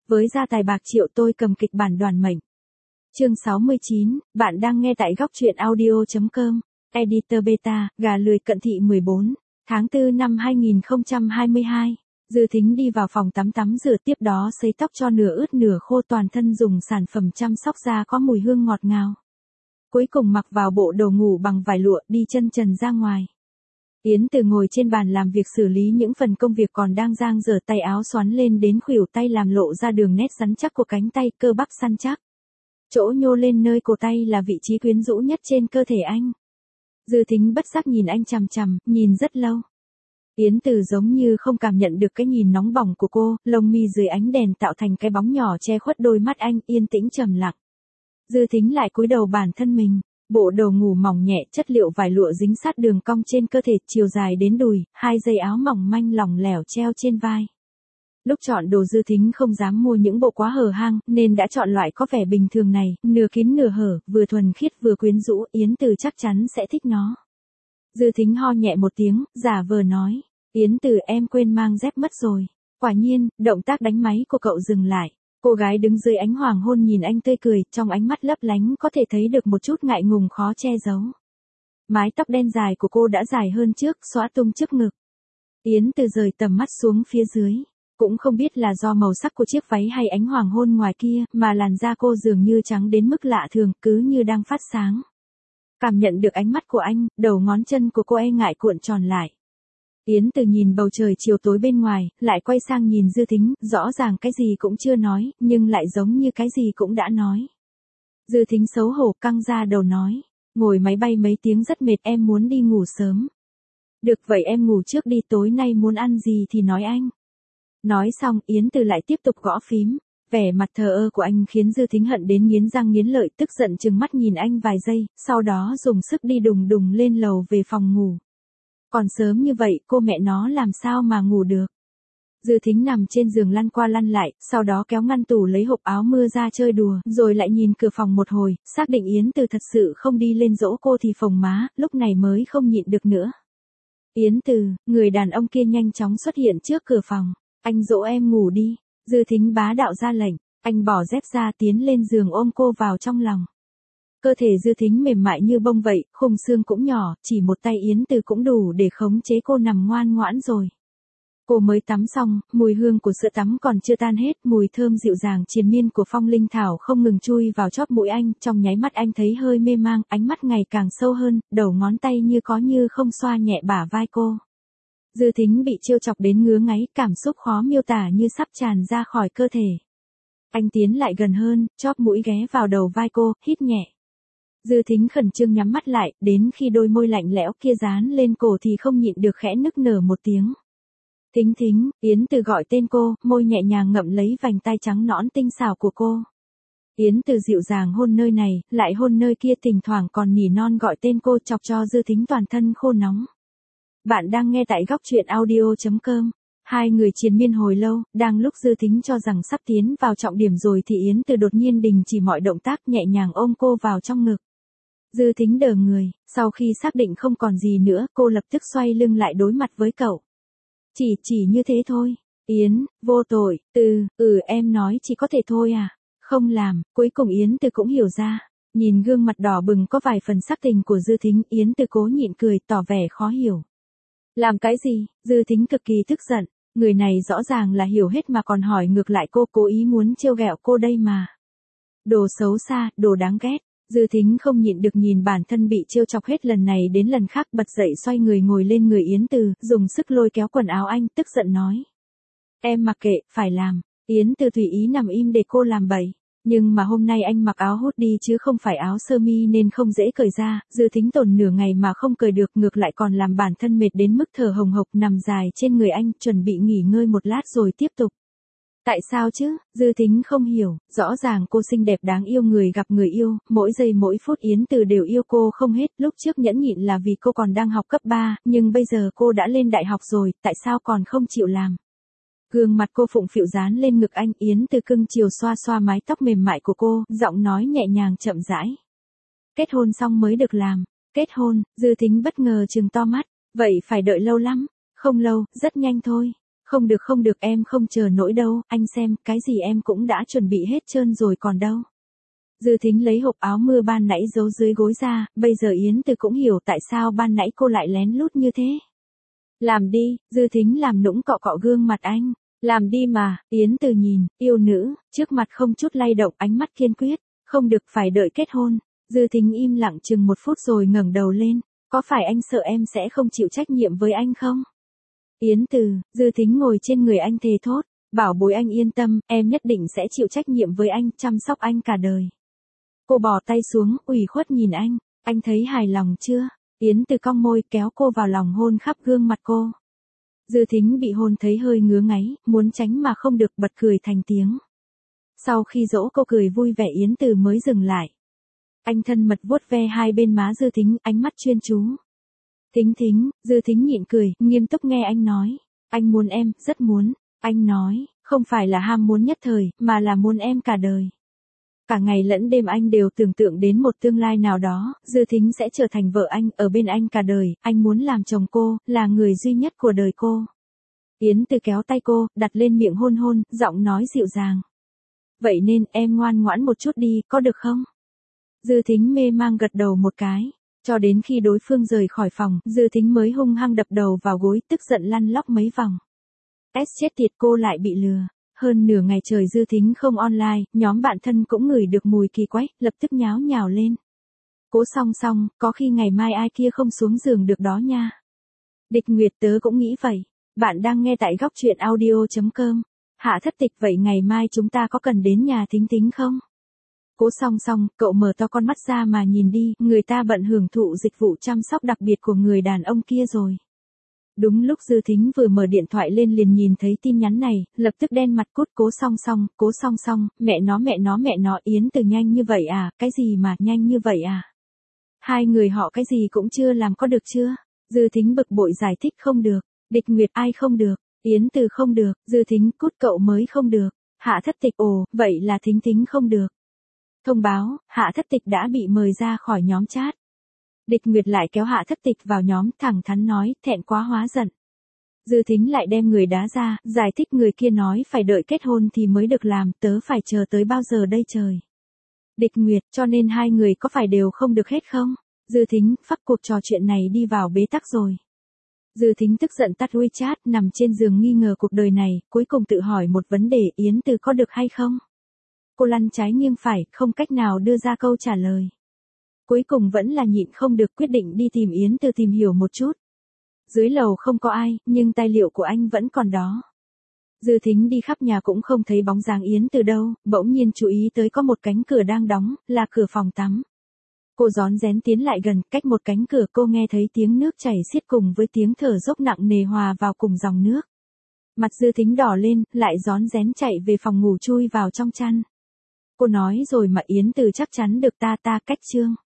Với gia tài bạc triệu tôi cầm kịch bản Đoàn Mệnh. Chương 69, bạn đang nghe tại góc truyện audio.com. Editor Beta, gà lười cận thị 14, tháng 4 năm 2022. Dư Thính đi vào phòng tắm rửa, tiếp đó sấy tóc cho nửa ướt nửa khô, toàn thân dùng sản phẩm chăm sóc da có mùi hương ngọt ngào. Cuối cùng mặc vào bộ đồ ngủ bằng vải lụa, đi chân trần ra ngoài. Yến Từ ngồi trên bàn làm việc xử lý những phần công việc còn đang dang dở, tay áo xoắn lên đến khuỷu tay làm lộ ra đường nét rắn chắc của cánh tay, cơ bắp săn chắc. Chỗ nhô lên nơi cổ tay là vị trí quyến rũ nhất trên cơ thể anh. Dư Thính bất giác nhìn anh chằm chằm, nhìn rất lâu. Yến Từ giống như không cảm nhận được cái nhìn nóng bỏng của cô, lông mi dưới ánh đèn tạo thành cái bóng nhỏ che khuất đôi mắt anh, yên tĩnh trầm lặng. Dư Thính lại cúi đầu bản thân mình, bộ đồ ngủ mỏng nhẹ, chất liệu vải lụa dính sát đường cong trên cơ thể, chiều dài đến đùi, 2 dây áo mỏng manh lỏng lẻo treo trên vai. Lúc chọn đồ Dư Thính không dám mua những bộ quá hở hang, nên đã chọn loại có vẻ bình thường này, nửa kín nửa hở, vừa thuần khiết vừa quyến rũ, Yến Từ chắc chắn sẽ thích nó. Dư Thính ho nhẹ một tiếng, giả vờ nói, Yến Từ, em quên mang dép mất rồi. Quả nhiên, động tác đánh máy của cậu dừng lại. Cô gái đứng dưới ánh hoàng hôn nhìn anh tươi cười, trong ánh mắt lấp lánh có thể thấy được một chút ngại ngùng khó che giấu. Mái tóc đen dài của cô đã dài hơn trước, xõa tung trước ngực. Yến Từ rời tầm mắt xuống phía dưới. Cũng không biết là do màu sắc của chiếc váy hay ánh hoàng hôn ngoài kia, mà làn da cô dường như trắng đến mức lạ thường, cứ như đang phát sáng. Cảm nhận được ánh mắt của anh, đầu ngón chân của cô e ngại cuộn tròn lại. Yến Từ nhìn bầu trời chiều tối bên ngoài, lại quay sang nhìn Dư Thính, rõ ràng cái gì cũng chưa nói, nhưng lại giống như cái gì cũng đã nói. Dư Thính xấu hổ căng ra đầu nói, ngồi máy bay mấy tiếng rất mệt, em muốn đi ngủ sớm. Được vậy em ngủ trước đi, tối nay muốn ăn gì thì nói anh. Nói xong, Yến Từ lại tiếp tục gõ phím. Vẻ mặt thờ ơ của anh khiến Dư Thính hận đến nghiến răng nghiến lợi, tức giận trừng mắt nhìn anh vài giây, sau đó dùng sức đi đùng đùng lên lầu về phòng ngủ. Còn sớm như vậy, cô mẹ nó làm sao mà ngủ được. Dư Thính nằm trên giường lăn qua lăn lại, sau đó kéo ngăn tủ lấy hộp áo mưa ra chơi đùa, rồi lại nhìn cửa phòng một hồi, xác định Yến Từ thật sự không đi lên dỗ cô thì phồng má, lúc này mới không nhịn được nữa. Yến Từ, người đàn ông kia nhanh chóng xuất hiện trước cửa phòng. Anh dỗ em ngủ đi. Dư Thính bá đạo ra lệnh. Anh bỏ dép ra tiến lên giường ôm cô vào trong lòng. Cơ thể Dư Thính mềm mại như bông vậy, khung xương cũng nhỏ, chỉ một tay Yến Từ cũng đủ để khống chế cô nằm ngoan ngoãn rồi. Cô mới tắm xong, mùi hương của sữa tắm còn chưa tan hết, mùi thơm dịu dàng triền miên của phong linh thảo không ngừng chui vào chóp mũi anh, trong nháy mắt anh thấy hơi mê mang, ánh mắt ngày càng sâu hơn, đầu ngón tay như có như không xoa nhẹ bả vai cô. Dư Thính bị trêu chọc đến ngứa ngáy, cảm xúc khó miêu tả như sắp tràn ra khỏi cơ thể. Anh tiến lại gần hơn, chóp mũi ghé vào đầu vai cô, hít nhẹ. Dư Thính khẩn trương nhắm mắt lại, đến khi đôi môi lạnh lẽo kia dán lên cổ thì không nhịn được khẽ nức nở một tiếng. Thính Thính, Yến Từ gọi tên cô, môi nhẹ nhàng ngậm lấy vành tai trắng nõn tinh xảo của cô. Yến Từ dịu dàng hôn nơi này, lại hôn nơi kia, thỉnh thoảng còn nỉ non gọi tên cô, chọc cho Dư Thính toàn thân khô nóng. Bạn đang nghe tại góc truyện audio.com. Hai người triền miên hồi lâu, đang lúc Dư Thính cho rằng sắp tiến vào trọng điểm rồi thì Yến Từ đột nhiên đình chỉ mọi động tác, nhẹ nhàng ôm cô vào trong ngực. Dư Thính đờ người, sau khi xác định không còn gì nữa, cô lập tức xoay lưng lại đối mặt với cậu. Chỉ như thế thôi. Yến, vô tội, em nói chỉ có thể thôi à? Không làm, cuối cùng Yến Từ cũng hiểu ra. Nhìn gương mặt đỏ bừng có vài phần sắc tình của Dư Thính, Yến Từ cố nhịn cười, tỏ vẻ khó hiểu. Làm cái gì? Dư Thính cực kỳ tức giận, người này rõ ràng là hiểu hết mà còn hỏi ngược lại cô, cố ý muốn trêu ghẹo cô đây mà. Đồ xấu xa, đồ đáng ghét. Dư Thính không nhịn được nhìn bản thân bị trêu chọc hết lần này đến lần khác, bật dậy xoay người ngồi lên người Yến Từ, dùng sức lôi kéo quần áo anh, tức giận nói. Em mặc kệ, phải làm. Yến Từ tùy ý nằm im để cô làm bậy. Nhưng mà hôm nay anh mặc áo hoodie chứ không phải áo sơ mi nên không dễ cởi ra, Dư Thính tồn nửa ngày mà không cởi được, ngược lại còn làm bản thân mệt đến mức thở hồng hộc, nằm dài trên người anh, chuẩn bị nghỉ ngơi một lát rồi tiếp tục. Tại sao chứ? Dư Thính không hiểu, rõ ràng cô xinh đẹp đáng yêu, người gặp người yêu, mỗi giây mỗi phút Yến Từ đều yêu cô không hết, lúc trước nhẫn nhịn là vì cô còn đang học cấp 3, nhưng bây giờ cô đã lên đại học rồi, tại sao còn không chịu làm? Gương mặt cô phụng phịu dán lên ngực anh, Yến Từ cưng chiều xoa xoa mái tóc mềm mại của cô, giọng nói nhẹ nhàng chậm rãi. Kết hôn xong mới được làm. Kết hôn? Dư Thính bất ngờ trừng to mắt. Vậy phải đợi lâu lắm? Không lâu, rất nhanh thôi. Không được em không chờ nổi đâu, anh xem, cái gì em cũng đã chuẩn bị hết trơn rồi còn đâu. Dư Thính lấy hộp áo mưa ban nãy giấu dưới gối ra, bây giờ Yến Từ cũng hiểu tại sao ban nãy cô lại lén lút như thế. Làm đi, Dư Thính làm nũng cọ cọ gương mặt anh. Làm đi mà, Yến Từ nhìn, yêu nữ, trước mặt không chút lay động, ánh mắt kiên quyết, không được phải đợi kết hôn. Dư Thính im lặng chừng 1 phút rồi ngẩng đầu lên, có phải anh sợ em sẽ không chịu trách nhiệm với anh không? Yến Từ, Dư Thính ngồi trên người anh thề thốt, bảo bối anh yên tâm, em nhất định sẽ chịu trách nhiệm với anh, chăm sóc anh cả đời. Cô bỏ tay xuống, ủy khuất nhìn anh thấy hài lòng chưa? Yến Từ cong môi kéo cô vào lòng hôn khắp gương mặt cô. Dư Thính bị hôn thấy hơi ngứa ngáy, muốn tránh mà không được bật cười thành tiếng. Sau khi dỗ cô cười vui vẻ Yến Từ mới dừng lại. Anh thân mật vuốt ve hai bên má Dư Thính, ánh mắt chuyên chú. Thính, Dư Thính nhịn cười, nghiêm túc nghe anh nói. Anh muốn em, rất muốn. Anh nói, không phải là ham muốn nhất thời, mà là muốn em cả đời. Cả ngày lẫn đêm anh đều tưởng tượng đến một tương lai nào đó, Dư Thính sẽ trở thành vợ anh, ở bên anh cả đời, anh muốn làm chồng cô, là người duy nhất của đời cô. Yến Từ kéo tay cô, đặt lên miệng hôn, giọng nói dịu dàng. Vậy nên em ngoan ngoãn một chút đi, có được không? Dư Thính mê mang gật đầu một cái. Cho đến khi đối phương rời khỏi phòng, Dư Thính mới hung hăng đập đầu vào gối, tức giận lăn lóc mấy vòng. Chết tiệt, cô lại bị lừa. Hơn nửa ngày trời Dư Thính không online, nhóm bạn thân cũng ngửi được mùi kỳ quái, lập tức nháo nhào lên. Cố Song, có khi ngày mai ai kia không xuống giường được đó nha. Địch Nguyệt, tớ cũng nghĩ vậy. Bạn đang nghe tại góc truyện audio.com. Hạ Thất Tịch, vậy ngày mai chúng ta có cần đến nhà Thính không? Cố Song, cậu mở to con mắt ra mà nhìn đi, người ta bận hưởng thụ dịch vụ chăm sóc đặc biệt của người đàn ông kia rồi. Đúng lúc Dư Thính vừa mở điện thoại lên liền nhìn thấy tin nhắn này, lập tức đen mặt cút. Cố Song, mẹ nó, Yến Từ nhanh như vậy à, cái gì mà nhanh như vậy à? Hai người họ cái gì cũng chưa làm có được chưa? Dư Thính bực bội giải thích không được. Địch Nguyệt, ai không được? Yến Từ không được. Dư Thính, cút, cậu mới không được. Hạ Thất Tịch, ồ, vậy là Thính không được. Thông báo, Hạ Thất Tịch đã bị mời ra khỏi nhóm chat. Địch Nguyệt lại kéo Hạ Thất Tịch vào nhóm, thẳng thắn nói, thẹn quá hóa giận. Dư Thính lại đem người đá ra, giải thích người kia nói phải đợi kết hôn thì mới được làm, tớ phải chờ tới bao giờ đây trời. Địch Nguyệt, cho nên hai người có phải đều không được hết không? Dư Thính, phắc cuộc trò chuyện này đi vào bế tắc rồi. Dư Thính tức giận tắt WeChat, nằm trên giường nghi ngờ cuộc đời này, cuối cùng tự hỏi một vấn đề, Yến Từ có được hay không? Cô lăn trái nghiêng phải, không cách nào đưa ra câu trả lời. Cuối cùng vẫn là nhịn không được, quyết định đi tìm Yến Từ tìm hiểu một chút. Dưới lầu không có ai, nhưng tài liệu của anh vẫn còn đó. Dư Thính đi khắp nhà cũng không thấy bóng dáng Yến Từ đâu, bỗng nhiên chú ý tới có một cánh cửa đang đóng, là cửa phòng tắm. Cô rón rén tiến lại gần, cách một cánh cửa cô nghe thấy tiếng nước chảy xiết cùng với tiếng thở dốc nặng nề hòa vào cùng dòng nước. Mặt Dư Thính đỏ lên, lại rón rén chạy về phòng ngủ chui vào trong chăn. Cô nói rồi mà Yến Từ chắc chắn được ta cách chương.